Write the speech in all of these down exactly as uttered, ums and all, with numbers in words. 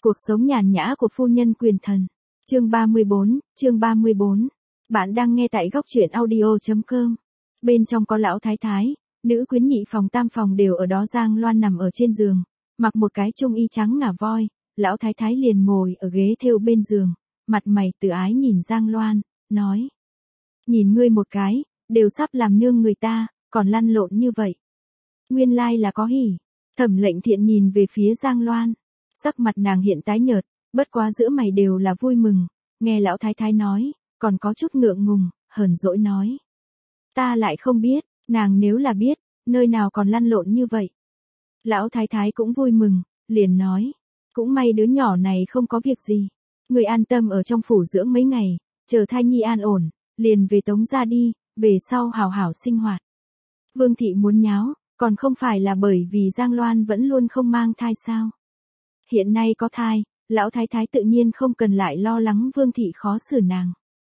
Cuộc sống nhàn nhã của phu nhân quyền thần. Chương ba mươi bốn, chương ba mươi bốn. Bạn đang nghe tại góc truyện audio chấm com. Bên trong có lão thái thái, nữ quyến nhị phòng tam phòng đều ở đó. Giang Loan nằm ở trên giường, mặc một cái trung y trắng ngà voi, lão thái thái liền ngồi ở ghế thêu bên giường, mặt mày từ ái nhìn Giang Loan, nói: "Nhìn ngươi một cái, đều sắp làm nương người ta, còn lăn lộn như vậy. Nguyên lai là có hỉ." Thẩm Lệnh Thiện nhìn về phía Giang Loan, sắc mặt nàng hiện tái nhợt, bất quá giữa mày đều là vui mừng, nghe lão thái thái nói, còn có chút ngượng ngùng, hờn dỗi nói: "Ta lại không biết, nàng nếu là biết, nơi nào còn lăn lộn như vậy." Lão thái thái cũng vui mừng, liền nói: "Cũng may đứa nhỏ này không có việc gì, người an tâm ở trong phủ dưỡng mấy ngày, chờ thai nhi an ổn, liền về Tống gia đi, về sau hào hảo sinh hoạt." Vương thị muốn nháo, còn không phải là bởi vì Giang Loan vẫn luôn không mang thai sao? Hiện nay có thai, lão thái thái tự nhiên không cần lại lo lắng Vương thị khó xử nàng.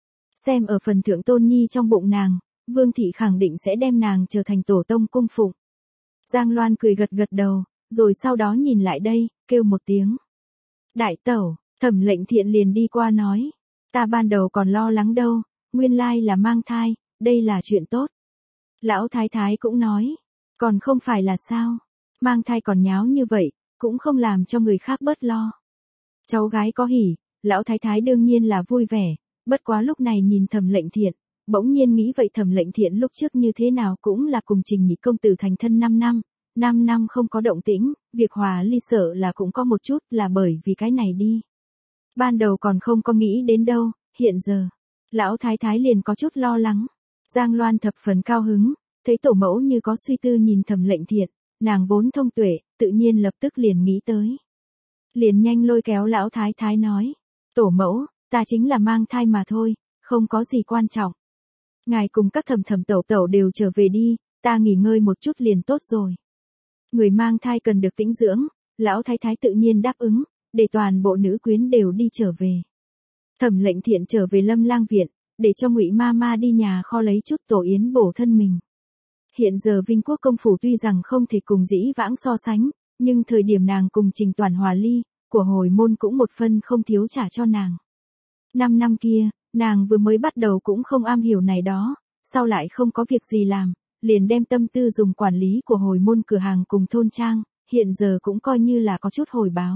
Xem ở phần thượng tôn nhi trong bụng nàng, Vương thị khẳng định sẽ đem nàng trở thành tổ tông cung phụng. Giang Loan cười gật gật đầu, rồi sau đó nhìn lại đây, kêu một tiếng: "Đại tẩu." Thẩm Lệnh Thiện liền đi qua nói: "Ta ban đầu còn lo lắng đâu, nguyên lai là mang thai, đây là chuyện tốt." Lão thái thái cũng nói: "Còn không phải là sao, mang thai còn nháo như vậy, cũng không làm cho người khác bớt lo." Cháu gái có hỉ, lão thái thái đương nhiên là vui vẻ, bất quá lúc này nhìn Thẩm Lệnh Thiện, bỗng nhiên nghĩ vậy Thẩm Lệnh Thiện lúc trước như thế nào cũng là cùng Trình Nhị công tử thành thân năm năm, năm năm không có động tĩnh, việc hòa ly sợ là cũng có một chút là bởi vì cái này đi. Ban đầu còn không có nghĩ đến đâu, hiện giờ, lão thái thái liền có chút lo lắng. Giang Loan thập phần cao hứng, thấy tổ mẫu như có suy tư nhìn Thẩm Lệnh Thiện, nàng vốn thông tuệ, tự nhiên lập tức liền nghĩ tới. Liền nhanh lôi kéo lão thái thái nói: "Tổ mẫu, ta chính là mang thai mà thôi, không có gì quan trọng. Ngài cùng các thẩm thẩm tẩu tẩu đều trở về đi, ta nghỉ ngơi một chút liền tốt rồi." Người mang thai cần được tĩnh dưỡng, lão thái thái tự nhiên đáp ứng, để toàn bộ nữ quyến đều đi trở về. Thẩm Lệnh Thiện trở về Lâm Lang viện, để cho Ngụy ma ma đi nhà kho lấy chút tổ yến bổ thân mình. Hiện giờ Vinh Quốc công phủ tuy rằng không thể cùng dĩ vãng so sánh, nhưng thời điểm nàng cùng Trình Toàn hòa ly, của hồi môn cũng một phân không thiếu trả cho nàng. Năm năm kia, nàng vừa mới bắt đầu cũng không am hiểu này đó, sau lại không có việc gì làm, liền đem tâm tư dùng quản lý của hồi môn cửa hàng cùng thôn trang, hiện giờ cũng coi như là có chút hồi báo.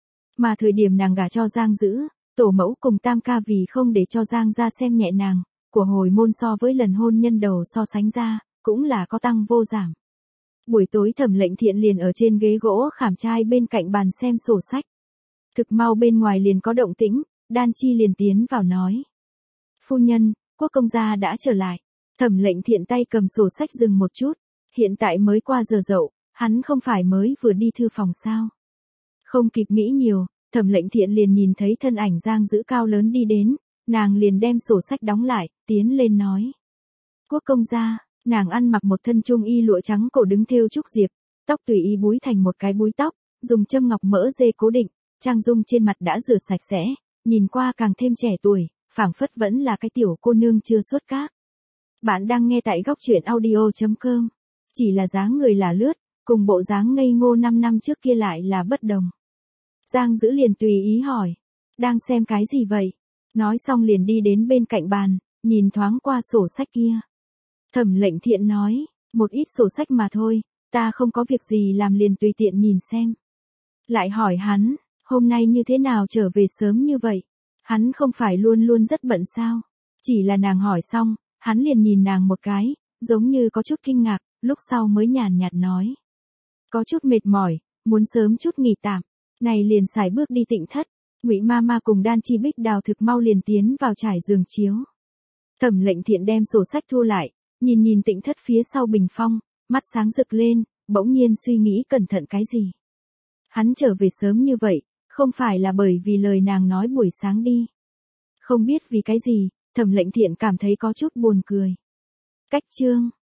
Mà thời điểm nàng gả cho Giang Dữ, tổ mẫu cùng tam ca vì không để cho Giang gia xem nhẹ nàng, của hồi môn so với lần hôn nhân đầu so sánh ra, cũng là có tăng vô giảm. Buổi tối Thẩm Lệnh Thiện liền ở trên ghế gỗ khảm trai bên cạnh bàn xem sổ sách. Thực mau bên ngoài liền có động tĩnh, Đan Chi liền tiến vào nói: "Phu nhân, Quốc công gia đã trở lại." Thẩm Lệnh Thiện tay cầm sổ sách dừng một chút, hiện tại mới qua giờ dậu, hắn không phải mới vừa đi thư phòng sao? Không kịp nghĩ nhiều, Thẩm Lệnh Thiện liền nhìn thấy thân ảnh Giang Dữ cao lớn đi đến, nàng liền đem sổ sách đóng lại, tiến lên nói: "Quốc công gia." Nàng ăn mặc một thân trung y lụa trắng cổ đứng thêu trúc diệp, tóc tùy ý búi thành một cái búi tóc, dùng châm ngọc mỡ dê cố định, trang dung trên mặt đã rửa sạch sẽ, nhìn qua càng thêm trẻ tuổi, phảng phất vẫn là cái tiểu cô nương chưa xuất cát. Bạn đang nghe tại góc truyện audio chấm com. Chỉ là dáng người là lướt, cùng bộ dáng ngây ngô năm năm trước kia lại là bất đồng. Giang Dữ liền tùy ý hỏi: "Đang xem cái gì vậy?" Nói xong liền đi đến bên cạnh bàn, nhìn thoáng qua sổ sách kia. Thẩm Lệnh Thiện nói: "Một ít sổ sách mà thôi, ta không có việc gì làm liền tùy tiện nhìn xem." Lại hỏi hắn: "Hôm nay như thế nào trở về sớm như vậy? Hắn không phải luôn luôn rất bận sao?" Chỉ là nàng hỏi xong, hắn liền nhìn nàng một cái, giống như có chút kinh ngạc, lúc sau mới nhàn nhạt nói: "Có chút mệt mỏi, muốn sớm chút nghỉ tạm." Này liền xài bước đi Tịnh thất. Ngụy ma ma cùng Đan Chi Bích Đào thực mau liền tiến vào trải giường chiếu. Thẩm Lệnh Thiện đem sổ sách thu lại, nhìn nhìn Tịnh thất phía sau bình phong, mắt sáng rực lên, bỗng nhiên suy nghĩ cẩn thận cái gì. Hắn trở về sớm như vậy, không phải là bởi vì lời nàng nói buổi sáng đi. Không biết vì cái gì, Thẩm Lệnh Thiện cảm thấy có chút buồn cười. Cách chương